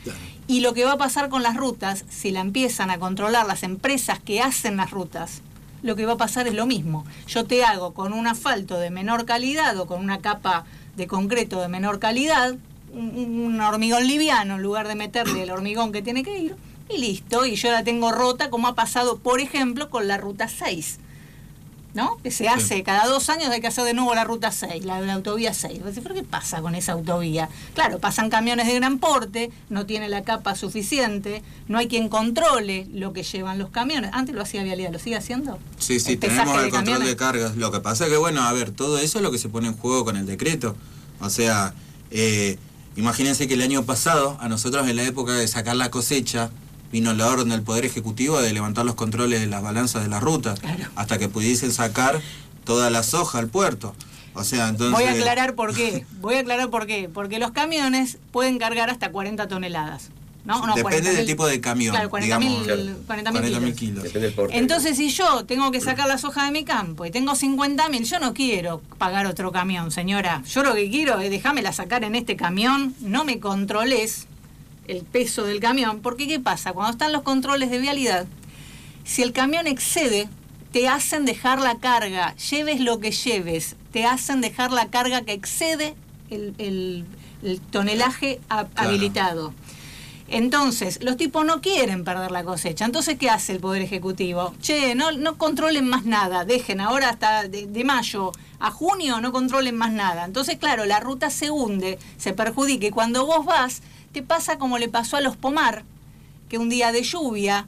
Y lo que va a pasar con las rutas, si la empiezan a controlar las empresas que hacen las rutas, lo que va a pasar es lo mismo. Yo te hago con un asfalto de menor calidad o con una capa de concreto de menor calidad, un, un hormigón liviano en lugar de meterle el hormigón que tiene que ir, y listo. Y yo la tengo rota, como ha pasado, por ejemplo, con la ruta seis. ¿No? Que se hace sí. Cada dos años hay que hacer de nuevo la ruta seis, la, la autovía seis. ¿Pero qué pasa con esa autovía? Claro, pasan camiones de gran porte, no tiene la capa suficiente, no hay quien controle lo que llevan los camiones. Antes lo hacía Vialidad, ¿lo sigue haciendo? Sí, sí, el tenemos el de control camiones. de cargas. Lo que pasa es que, bueno, a ver, todo eso es lo que se pone en juego con el decreto. O sea, eh, imagínense que el año pasado, a nosotros en la época de sacar la cosecha, vino la orden del Poder Ejecutivo de levantar los controles de las balanzas de las rutas, claro. Hasta que pudiesen sacar toda la soja al puerto. O sea, entonces... Voy a aclarar por qué. Voy a aclarar por qué. Porque los camiones pueden cargar hasta cuarenta toneladas. ¿No? No, depende del tipo de camión. Claro, cuarenta mil kilos. kilos. Depende del porte. Entonces, si yo tengo que sacar la soja de mi campo y tengo cincuenta mil, yo no quiero pagar otro camión, señora. Yo lo que quiero es dejármela sacar en este camión, no me controles el peso del camión, porque ¿qué pasa? Cuando están los controles de vialidad, si el camión excede, te hacen dejar la carga, lleves lo que lleves, te hacen dejar la carga que excede el, el, el tonelaje a, claro. habilitado. Entonces, los tipos no quieren perder la cosecha. Entonces, ¿qué hace el Poder Ejecutivo? Che, no, no controlen más nada, dejen ahora hasta de, de mayo a junio, no controlen más nada. Entonces, claro, la ruta se hunde, se perjudica, y cuando vos vas, te pasa como le pasó a los Pomar, que un día de lluvia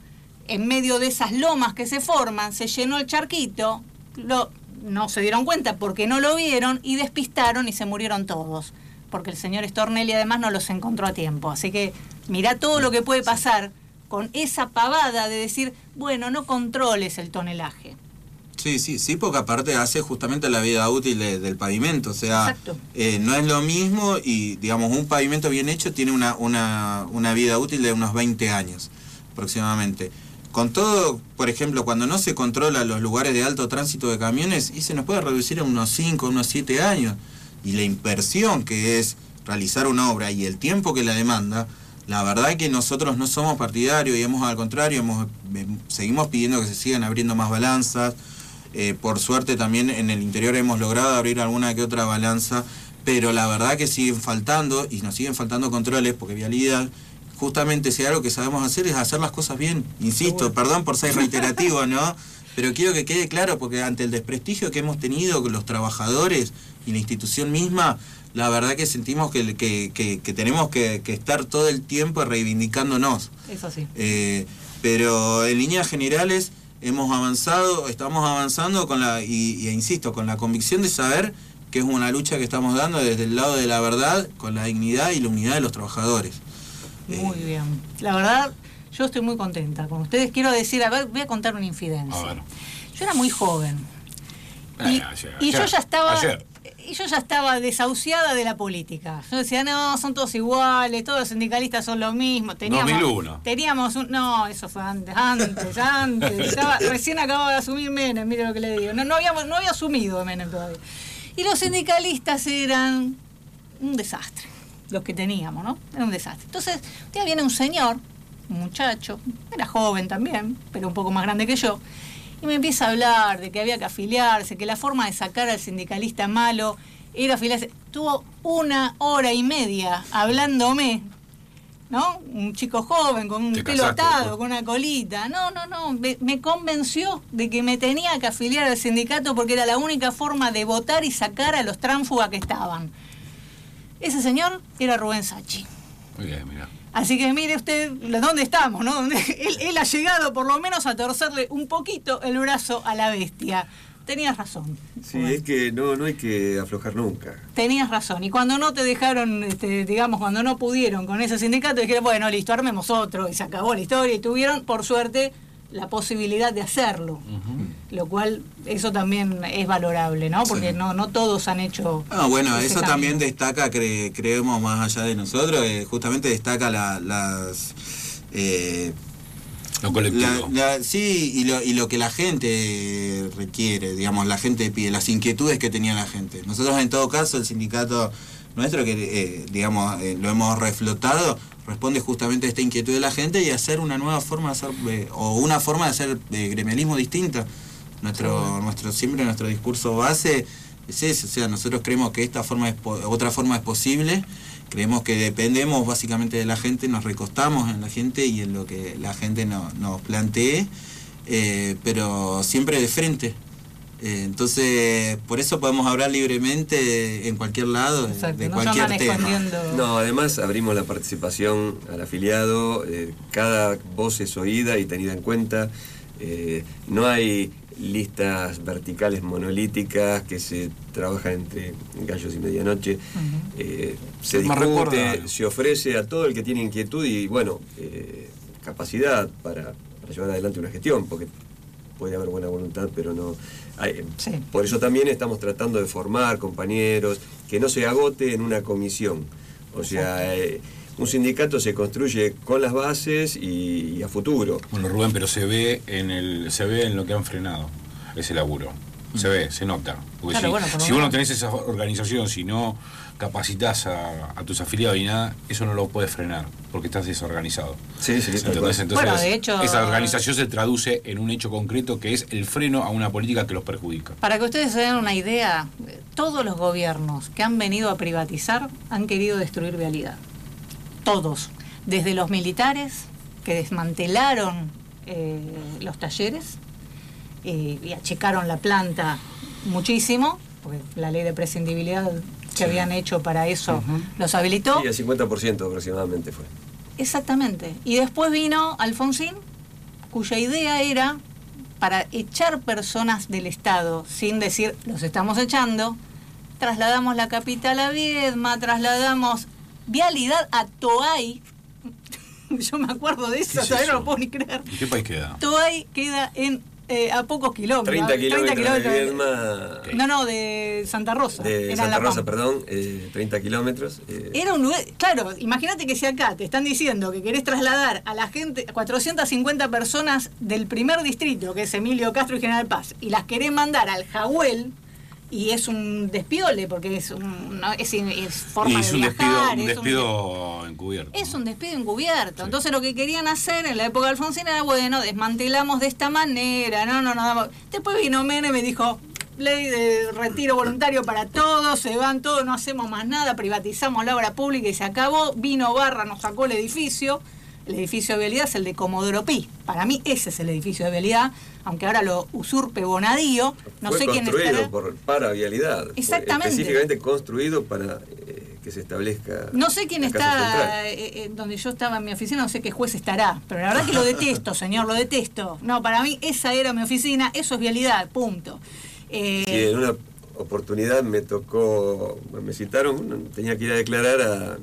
en medio de esas lomas que se forman, se llenó el charquito, lo, no se dieron cuenta porque no lo vieron y despistaron y se murieron todos, porque el señor Stornelli además no los encontró a tiempo. Así que mirá todo lo que puede pasar con esa pavada de decir, bueno, no controles el tonelaje. Sí, sí, sí, porque aparte hace justamente la vida útil de, del pavimento, o sea, eh, no es lo mismo y, digamos, un pavimento bien hecho tiene una, una, una vida útil de unos veinte años aproximadamente. Con todo, por ejemplo, cuando no se controla los lugares de alto tránsito de camiones, y se nos puede reducir a unos cinco, unos siete años, y la inversión que es realizar una obra y el tiempo que la demanda, la verdad que nosotros no somos partidarios y hemos, al contrario, hemos, seguimos pidiendo que se sigan abriendo más balanzas. Eh, por suerte también en el interior hemos logrado abrir alguna que otra balanza, pero la verdad que siguen faltando y nos siguen faltando controles, porque vialidad, justamente si algo que sabemos hacer es hacer las cosas bien. Insisto, perdón por ser reiterativo, ¿no? Pero quiero que quede claro, porque ante el desprestigio que hemos tenido con los trabajadores y la institución misma, la verdad que sentimos que, que, que, que tenemos que, que estar todo el tiempo reivindicándonos. Eso sí. Eh, pero en líneas generales hemos avanzado, estamos avanzando con la, y, y insisto, con la convicción de saber que es una lucha que estamos dando desde el lado de la verdad, con la dignidad y la unidad de los trabajadores. Muy eh, bien. La verdad, yo estoy muy contenta con ustedes. Quiero decir, a ver, voy a contar una infidencia. A ver. Yo era muy joven. Y, Eh, ayer, y yo ayer, ya estaba... ayer. Y yo ya estaba desahuciada de la política. Yo decía, no, son todos iguales, todos los sindicalistas son lo mismo. Teníamos, dos mil uno. Teníamos un... No, eso fue antes, antes, antes. Estaba, recién acababa de asumir Menem, mire lo que le digo. No, no, habíamos, no había asumido Menem todavía. Y los sindicalistas eran un desastre, los que teníamos, ¿no? Era un desastre. Entonces, un día viene un señor, un muchacho, era joven también, pero un poco más grande que yo, y me empieza a hablar de que había que afiliarse, que la forma de sacar al sindicalista malo era afiliarse. Tuvo una hora y media hablándome, ¿no? Un chico joven con un pelo atado, con una colita. No, no, no. Me, me convenció de que me tenía que afiliar al sindicato porque era la única forma de votar y sacar a los tránsfugas que estaban. Ese señor era Rubén Sacchi. Muy bien, mira. Así que mire usted dónde estamos, ¿no? Él, él ha llegado por lo menos a torcerle un poquito el brazo a la bestia. Tenías razón. Sí, bueno. Es que no, no hay que aflojar nunca. Tenías razón. Y cuando no te dejaron, este, digamos, cuando no pudieron con ese sindicato, dijeron, bueno, listo, armemos otro. Y se acabó la historia. Y tuvieron, por suerte, la posibilidad de hacerlo. Uh-huh. Lo cual, eso también es valorable, ¿no? Porque sí. no, no todos han hecho... Ah, bueno, eso cambio. También destaca, cre, creemos más allá de nosotros, eh, justamente destaca la, las... Eh, lo colectivo. La, la, sí, y lo, y lo que la gente requiere, digamos, la gente pide, las inquietudes que tenía la gente. Nosotros, en todo caso, el sindicato nuestro, que eh, digamos, eh, lo hemos reflotado, responde justamente a esta inquietud de la gente y hacer una nueva forma de hacer, eh, o una forma de hacer eh, gremialismo distinta. Nuestro, sí. nuestro, siempre nuestro discurso base es ese, o sea, nosotros creemos que esta forma es, otra forma es posible, creemos que dependemos básicamente de la gente, nos recostamos en la gente y en lo que la gente no, nos plantee, eh, pero siempre de frente. Eh, entonces, por eso podemos hablar libremente en cualquier lado, Exacto, de no cualquier tema. Escondiendo... No, además abrimos la participación al afiliado, eh, cada voz es oída y tenida en cuenta, eh, no hay listas verticales monolíticas que se trabajan entre gallos y medianoche, uh-huh. eh, se discute, se ofrece a todo el que tiene inquietud y, bueno, eh, capacidad para, para llevar adelante una gestión, porque puede haber buena voluntad, pero no hay, sí. Por eso también estamos tratando de formar compañeros, que no se agote en una comisión. O sea, eh, un sindicato se construye con las bases y, y a futuro. Bueno, Rubén, pero se ve en el se ve en lo que han frenado ese laburo. Se ve, se nota. Porque claro, si, bueno, si vos no tenés esa organización, si no capacitas a, a tus afiliados y nada, eso no lo puedes frenar, porque estás desorganizado. Sí, sí, entonces, entonces bueno, de hecho, esa organización se traduce en un hecho concreto que es el freno a una política que los perjudica. Para que ustedes se den una idea, todos los gobiernos que han venido a privatizar han querido destruir vialidad. Todos. Desde los militares, que desmantelaron eh, los talleres eh, y achicaron la planta muchísimo, porque la ley de prescindibilidad que sí. habían hecho para eso uh-huh. los habilitó. Sí, el cincuenta por ciento aproximadamente fue. Exactamente. Y después vino Alfonsín cuya idea era para echar personas del Estado, sin decir, los estamos echando, trasladamos la capital a Viedma, trasladamos vialidad a Toay. Yo me acuerdo de eso, todavía no lo puedo ni creer. ¿En qué país queda? Toay queda en eh, a pocos kilómetros. treinta kilómetros, kilómetros de Viedma. No, no, de Santa Rosa. De Era Santa La Rosa, Pampa. perdón, eh, treinta kilómetros. Eh. Era un lugar, claro, imagínate que si acá te están diciendo que querés trasladar a la gente, cuatrocientas cincuenta personas del primer distrito, que es Emilio Castro y General Paz, y las querés mandar al Jahuel, y es un despiole, porque es un, no, es, es forma Y es de un viajar, despido, un es despido encubierto. Es un despido encubierto. Sí. Entonces lo que querían hacer en la época de Alfonsín era, bueno, desmantelamos de esta manera, no, no, no. Después vino Menem y me dijo, ley de retiro voluntario para todos, se van todos, no hacemos más nada, privatizamos la obra pública y se acabó. Vino Barra, nos sacó el edificio. El edificio de Vialidad es el de Comodoro Pi. Para mí ese es el edificio de Vialidad, aunque ahora lo usurpe Bonadío. No Fue sé quién construido estará. por, para Vialidad. Fue Exactamente. específicamente construido para eh, que se establezca. No sé quién la Casa está, Central. eh, eh, donde yo estaba en mi oficina, no sé qué juez estará, pero la verdad que lo detesto, señor, lo detesto. No, para mí esa era mi oficina, eso es Vialidad, punto. Eh, Sí, en una oportunidad me tocó, me citaron, tenía que ir a declarar a,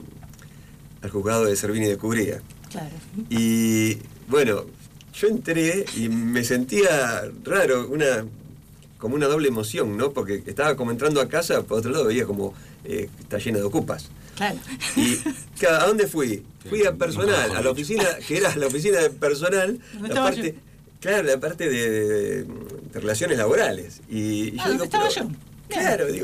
al juzgado de Servini de Cubría. claro. Y bueno, yo entré y me sentía raro, una como una doble emoción, ¿no? Porque estaba como entrando a casa, por otro lado veía como eh, está llena de ocupas. Claro. Y ¿a dónde fui? Fui a personal, a la oficina, que era la oficina de personal, ¿Dónde la estaba parte, yo? claro, la parte de, de- de relaciones laborales. Y, y Ah, yo ¿dónde digo, estaba pero- yo? Claro, digo,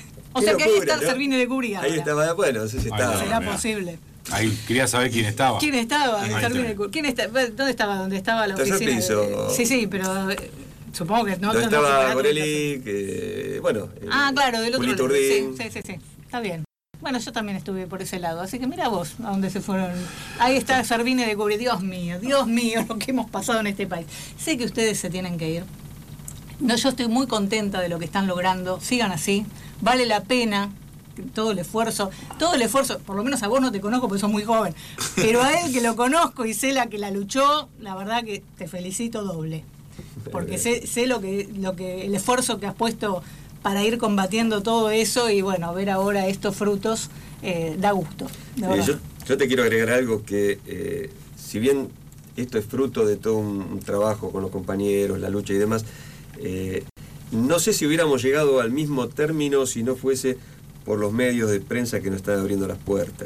O qué sea que ahí locura, está el ¿no? Servini de Cubría. Ahí ahora. estaba, bueno, no sé si Ahí estaba. va. ¿Será Mirá. posible? Ahí quería saber quién estaba. ¿Quién estaba? Ahí El está. Servini de Cubría. ¿Quién está? ¿Dónde estaba? ¿Dónde estaba la Tercer oficina? piso. de- Sí, sí, pero eh, supongo que no. Donde no- no estaba se Goreli, que, bueno. eh, Ah, claro, del otro Julito lado. Sí, Urdín. sí, sí, sí. Está bien. Bueno, yo también estuve por ese lado, así que mira vos a dónde se fueron. Ahí está Servini de Cubrí. Dios mío, Dios mío, lo que hemos pasado en este país. Sé que ustedes se tienen que ir. No, yo estoy muy contenta de lo que están logrando. Sigan así. Vale la pena todo el esfuerzo, todo el esfuerzo, por lo menos a vos no te conozco porque sos muy joven, pero a él que lo conozco y sé la que la luchó, la verdad que te felicito doble. Porque sé, sé lo que, lo que, el esfuerzo que has puesto para ir combatiendo todo eso y bueno, ver ahora estos frutos eh, da gusto. de Eh, verdad. yo, yo te quiero agregar algo que, eh, si bien esto es fruto de todo un, un trabajo con los compañeros, la lucha y demás, eh, no sé si hubiéramos llegado al mismo término si no fuese por los medios de prensa que nos están abriendo las puertas,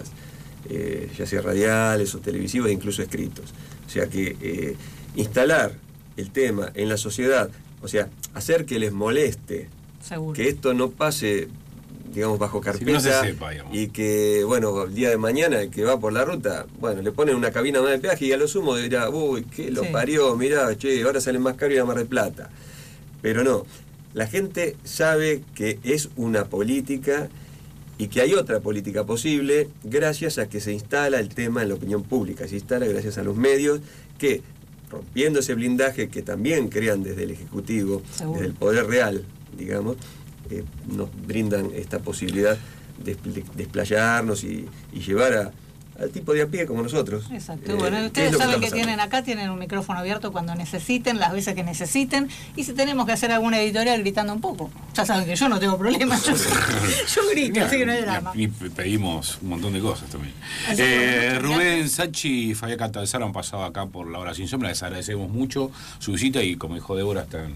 eh, ya sea radiales o televisivos e incluso escritos. O sea que eh, instalar el tema en la sociedad, o sea, hacer que les moleste, Seguro. que esto no pase, digamos, bajo Sí, que carpeta, no se sepa, digamos. y que, bueno, el día de mañana el que va por la ruta, bueno, le ponen una cabina más de peaje y a lo sumo dirá, uy, qué lo Sí. parió, mirá, che, ahora sale más caro ir a Mar del Plata. Pero no, la gente sabe que es una política y que hay otra política posible gracias a que se instala el tema en la opinión pública, se instala gracias a los medios que, rompiendo ese blindaje que también crean desde el Ejecutivo, Seguro. desde el Poder Real, digamos, eh, nos brindan esta posibilidad de expl- desplayarnos y, y llevar a, al tipo de a pie como nosotros. Exacto. Eh, Bueno, ¿qué es ustedes lo saben está que pasando? tienen acá, tienen un micrófono abierto cuando necesiten, las veces que necesiten, y si tenemos que hacer alguna editorial gritando un poco, ya saben que yo no tengo problema, yo, yo grito, así que no hay drama. Y pedimos un montón de cosas también. Así Eh, que, bueno, Rubén Sachi y Fabián Catalzara han pasado acá por La Hora Sin Sombra. Les agradecemos mucho su visita y, como dijo Débora, están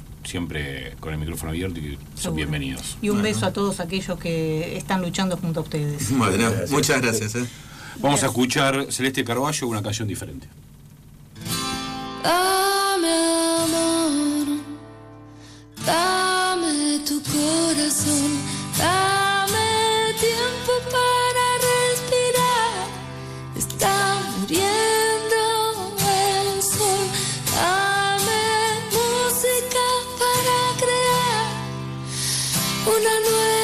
siempre con el micrófono abierto y son Seguro. bienvenidos. Y un Bueno. beso a todos aquellos que están luchando junto a ustedes. Bueno, Gracias. muchas gracias. ¿eh? Vamos a escuchar Celeste Carballo, una canción diferente. Dame amor, dame tu corazón, dame tiempo para respirar. Está muriendo el sol, dame música para crear una nueva